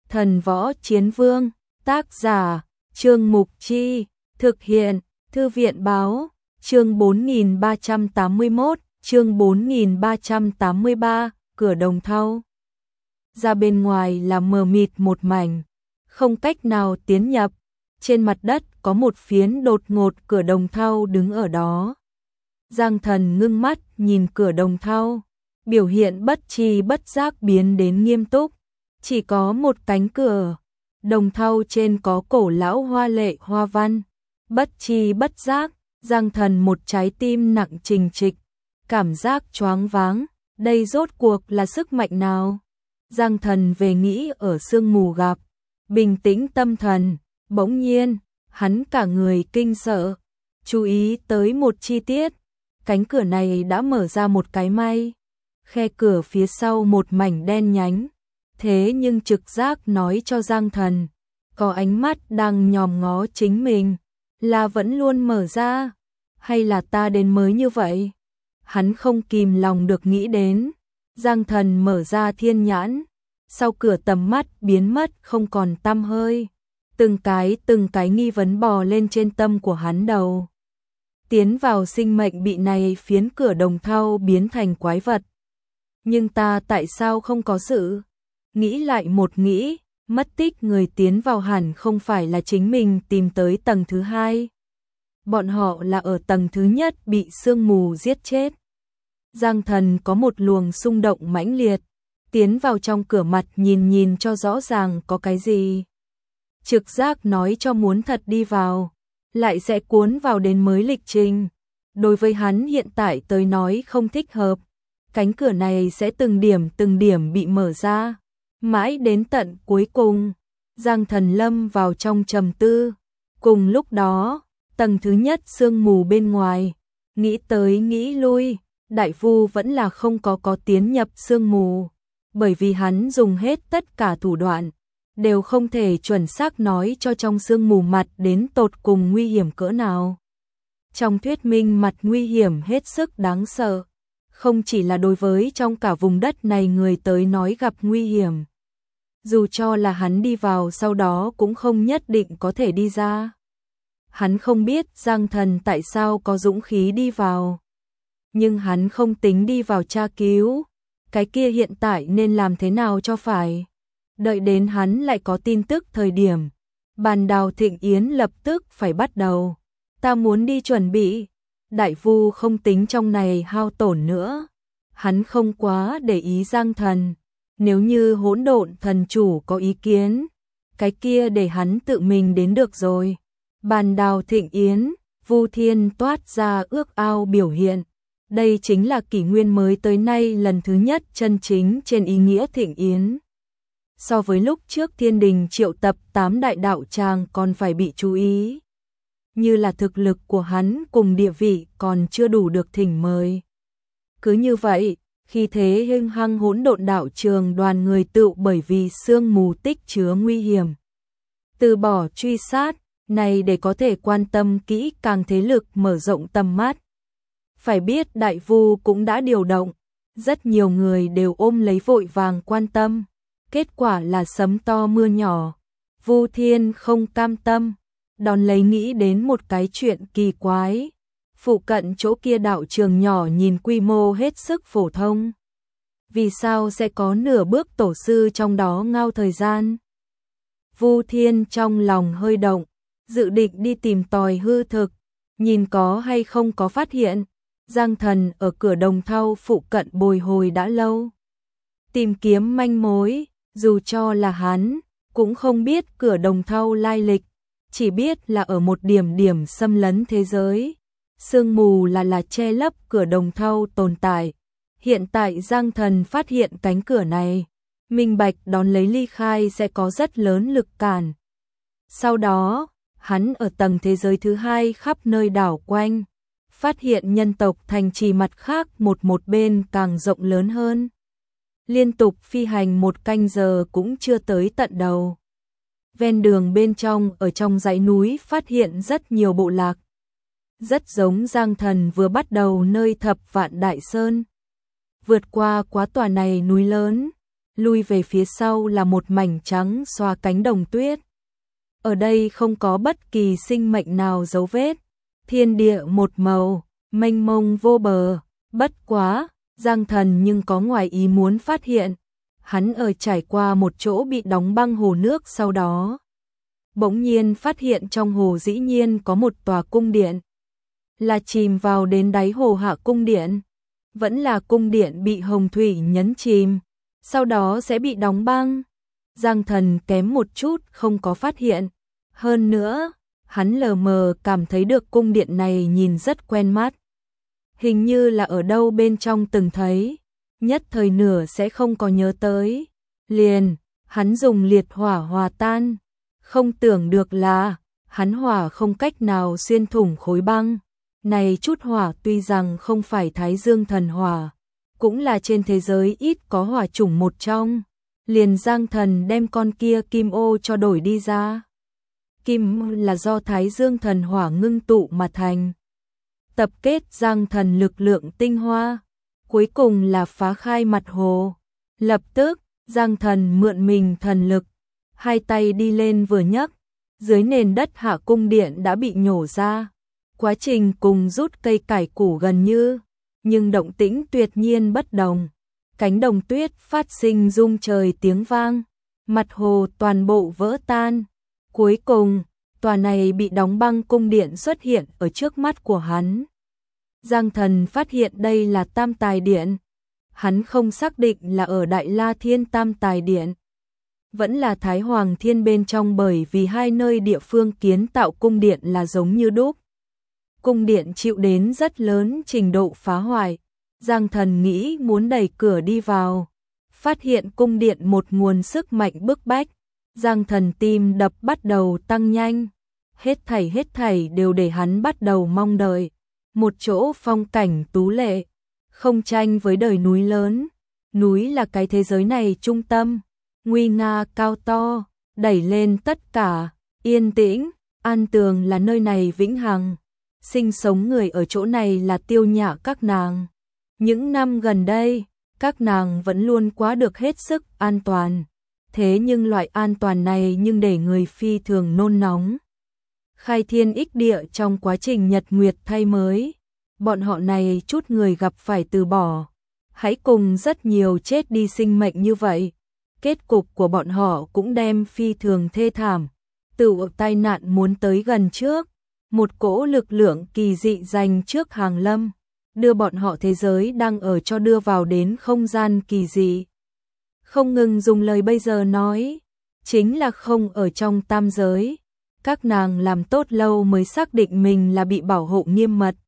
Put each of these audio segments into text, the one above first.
Thần Võ Chiến Vương, tác giả, Trương Mục Chi, thực hiện, Thư viện Báo, chương 4381, chương 4383, cửa Đồng Thau. Ra bên ngoài là mờ mịt một mảnh, không cách nào tiến nhập, trên mặt đất có một phiến đột ngột cửa Đồng Thau đứng ở đó. Giang Thần ngưng mắt nhìn cửa Đồng Thau, biểu hiện bất tri bất giác biến đến nghiêm túc. Chỉ có một cánh cửa, Đồng Thau trên có cổ lão hoa lệ hoa văn. Bất tri bất giác, Giang Thần một trái tim nặng trịch trịch, cảm giác choáng váng, đây rốt cuộc là sức mạnh nào? Giang Thần về nghĩ ở sương mù gặp, bình tĩnh tâm thần, bỗng nhiên, hắn cả người kinh sợ, chú ý tới một chi tiết, cánh cửa này đã mở ra một cái may, khe cửa phía sau một mảnh đen nhánh. Thế nhưng trực giác nói cho Giang Thần, có ánh mắt đang nhòm ngó chính mình, là vẫn luôn mở ra, hay là ta đến mới như vậy? Hắn không kìm lòng được nghĩ đến. Giang Thần mở ra thiên nhãn, sau cửa tầm mắt biến mất không còn tăm hơi. Từng cái nghi vấn bò lên trên tâm của hắn đầu. Tiến vào sinh mệnh bị này phiến cửa Đồng Thau biến thành quái vật. Nhưng ta tại sao không có sự? Nghĩ lại một nghĩ, mất tích người tiến vào hẳn không phải là chính mình tìm tới tầng thứ hai. Bọn họ là ở tầng thứ nhất bị sương mù giết chết. Giang Thần có một luồng xung động mãnh liệt, tiến vào trong cửa mặt nhìn cho rõ ràng có cái gì. Trực giác nói cho muốn thật đi vào, lại sẽ cuốn vào đến mới lịch trình. Đối với hắn hiện tại tới nói không thích hợp, cánh cửa này sẽ từng điểm bị mở ra. Mãi đến tận cuối cùng, Giang Thần lâm vào trong trầm tư. Cùng lúc đó, tầng thứ nhất sương mù bên ngoài, nghĩ tới nghĩ lui, Đại Vu vẫn là không có tiến nhập sương mù, bởi vì hắn dùng hết tất cả thủ đoạn, đều không thể chuẩn xác nói cho trong sương mù mặt đến tột cùng nguy hiểm cỡ nào. Trong thuyết minh mặt nguy hiểm hết sức đáng sợ, không chỉ là đối với trong cả vùng đất này người tới nói gặp nguy hiểm. Dù cho là hắn đi vào sau đó cũng không nhất định có thể đi ra. Hắn không biết Giang Thần tại sao có dũng khí đi vào. Nhưng hắn không tính đi vào tra cứu. Cái kia hiện tại nên làm thế nào cho phải. Đợi đến hắn lại có tin tức thời điểm. Bàn đào thịnh yến lập tức phải bắt đầu. Ta muốn đi chuẩn bị. Đại Vu không tính trong này hao tổn nữa. Hắn không quá để ý Giang Thần. Nếu như Hỗn Độn Thần Chủ có ý kiến, cái kia để hắn tự mình đến được rồi. Bàn đào thịnh yến, Vu Thiên toát ra ước ao biểu hiện. Đây chính là kỷ nguyên mới tới nay lần thứ nhất chân chính trên ý nghĩa thịnh yến. So với lúc trước Thiên Đình triệu tập 8 đại đạo tràng còn phải bị chú ý. Như là thực lực của hắn cùng địa vị còn chưa đủ được thỉnh mời. Cứ như vậy, khi thế hưng hăng Hỗn Độn đạo trường đoàn người tựu bởi vì sương mù tích chứa nguy hiểm. Từ bỏ truy sát, này để có thể quan tâm kỹ càng thế lực mở rộng tầm mắt. Phải biết Đại Vu cũng đã điều động, rất nhiều người đều ôm lấy vội vàng quan tâm. Kết quả là sấm to mưa nhỏ. Vu Thiên không cam tâm, đón lấy nghĩ đến một cái chuyện kỳ quái. Phụ cận chỗ kia đạo trường nhỏ nhìn quy mô hết sức phổ thông. Vì sao sẽ có nửa bước tổ sư trong đó ngao thời gian? Vu Thiên trong lòng hơi động, dự định đi tìm tòi hư thực, nhìn có hay không có phát hiện. Giang Thần ở cửa Đồng Thau phụ cận bồi hồi đã lâu. Tìm kiếm manh mối, dù cho là hắn, cũng không biết cửa Đồng Thau lai lịch, chỉ biết là ở một điểm xâm lấn thế giới. Sương mù là che lấp cửa Đồng Thau tồn tại. Hiện tại Giang Thần phát hiện cánh cửa này, minh bạch đón lấy ly khai sẽ có rất lớn lực cản. Sau đó, hắn ở tầng thế giới thứ hai khắp nơi đảo quanh, phát hiện nhân tộc thành trì mặt khác một bên càng rộng lớn hơn. Liên tục phi hành 1 canh giờ cũng chưa tới tận đầu. Ven đường bên trong ở trong dãy núi phát hiện rất nhiều bộ lạc. Rất giống Giang Thần vừa bắt đầu nơi Thập Vạn Đại Sơn. Vượt qua quá tòa này núi lớn, lui về phía sau là một mảnh trắng xóa cánh đồng tuyết. Ở đây không có bất kỳ sinh mệnh nào dấu vết, thiên địa một màu, mênh mông vô bờ, bất quá, Giang Thần nhưng có ngoài ý muốn phát hiện, hắn ở trải qua một chỗ bị đóng băng hồ nước sau đó. Bỗng nhiên phát hiện trong hồ dĩ nhiên có một tòa cung điện. Là chìm vào đến đáy hồ hạ cung điện, vẫn là cung điện bị hồng thủy nhấn chìm, sau đó sẽ bị đóng băng. Giang Thần kém một chút không có phát hiện. Hơn nữa, hắn lờ mờ cảm thấy được cung điện này nhìn rất quen mắt. Hình như là ở đâu bên trong từng thấy, nhất thời nửa sẽ không có nhớ tới. Liền, hắn dùng liệt hỏa hòa tan, không tưởng được là hắn hỏa không cách nào xuyên thủng khối băng. Này chút hỏa tuy rằng không phải Thái Dương thần hỏa, cũng là trên thế giới ít có hỏa chủng một trong. Liền Giang Thần đem con kia kim ô cho đổi đi ra. Kim là do Thái Dương thần hỏa ngưng tụ mà thành. Tập kết Giang Thần lực lượng tinh hoa, cuối cùng là phá khai mặt hồ. Lập tức, Giang Thần mượn mình thần lực, hai tay đi lên vừa nhấc, dưới nền đất hạ cung điện đã bị nhổ ra. Quá trình cùng rút cây cải củ gần như, nhưng động tĩnh tuyệt nhiên bất đồng. Cánh đồng tuyết phát sinh rung trời tiếng vang, mặt hồ toàn bộ vỡ tan. Cuối cùng, tòa này bị đóng băng cung điện xuất hiện ở trước mắt của hắn. Giang Thần phát hiện đây là Tam Tài Điện. Hắn không xác định là ở Đại La Thiên Tam Tài Điện, vẫn là Thái Hoàng Thiên bên trong, bởi vì hai nơi địa phương kiến tạo cung điện là giống như đúc. Cung điện chịu đến rất lớn trình độ phá hoại. Giang Thần nghĩ muốn đẩy cửa đi vào, phát hiện cung điện một nguồn sức mạnh bức bách. Giang Thần tim đập bắt đầu tăng nhanh, hết thảy đều để hắn bắt đầu mong đợi. Một chỗ phong cảnh tú lệ, không tranh với đời núi lớn. Núi là cái thế giới này trung tâm, nguy nga cao to, đẩy lên tất cả, yên tĩnh, an tường là nơi này vĩnh hằng. Sinh sống người ở chỗ này là Tiêu Nhã các nàng. Những năm gần đây, các nàng vẫn luôn quá được hết sức an toàn. Thế nhưng loại an toàn này nhưng để người phi thường nôn nóng. Khai thiên ích địa trong quá trình nhật nguyệt thay mới, bọn họ này chút người gặp phải từ bỏ. Hãy cùng rất nhiều chết đi sinh mệnh như vậy. Kết cục của bọn họ cũng đem phi thường thê thảm. Tự tai nạn muốn tới gần trước, một cỗ lực lượng kỳ dị dành trước hàng lâm, đưa bọn họ thế giới đang ở cho đưa vào đến không gian kỳ dị. Không ngừng dùng lời bây giờ nói, chính là không ở trong tam giới. Các nàng làm tốt lâu mới xác định mình là bị bảo hộ nghiêm mật.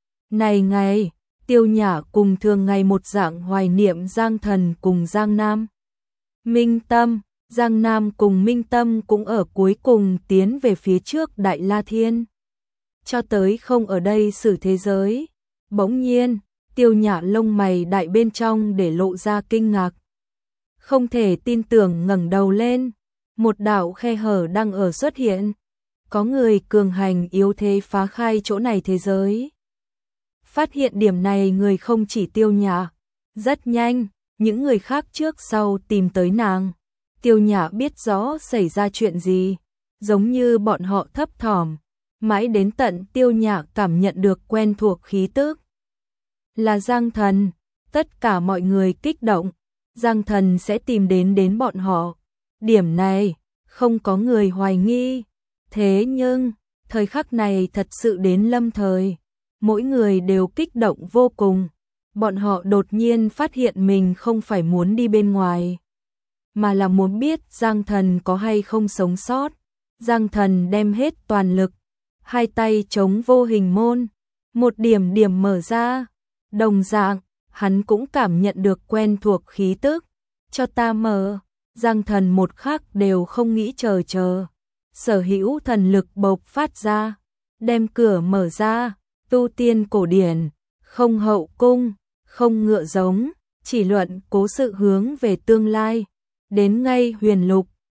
Này ngày, Tiêu Nhã cùng thường ngày một dạng hoài niệm Giang Thần cùng Giang Nam. Minh Tâm, Giang Nam cùng Minh Tâm cũng ở cuối cùng tiến về phía trước Đại La Thiên. Cho tới không ở đây xử thế giới. Bỗng nhiên, Tiêu Nhã lông mày đại bên trong để lộ ra kinh ngạc. Không thể tin tưởng ngẩng đầu lên, một đạo khe hở đang ở xuất hiện. Có người cường hành yếu thế phá khai chỗ này thế giới. Phát hiện điểm này người không chỉ Tiêu Nhã, rất nhanh, những người khác trước sau tìm tới nàng. Tiêu Nhã biết rõ xảy ra chuyện gì, giống như bọn họ thấp thỏm, mãi đến tận Tiêu Nhã cảm nhận được quen thuộc khí tức. Là Giang Thần, tất cả mọi người kích động, Giang Thần sẽ tìm đến bọn họ. Điểm này, không có người hoài nghi. Thế nhưng, thời khắc này thật sự đến lâm thời. Mỗi người đều kích động vô cùng. Bọn họ đột nhiên phát hiện mình không phải muốn đi bên ngoài, mà là muốn biết Giang Thần có hay không sống sót. Giang Thần đem hết toàn lực, hai tay chống vô hình môn, một điểm điểm mở ra. Đồng dạng, hắn cũng cảm nhận được quen thuộc khí tức. Cho ta mở. Giang Thần một khắc đều không nghĩ chờ. Sở hữu thần lực bộc phát ra, đem cửa mở ra. Tu tiên cổ điển, không hậu cung, không ngựa giống, chỉ luận cố sự hướng về tương lai. Đến ngay huyền lục,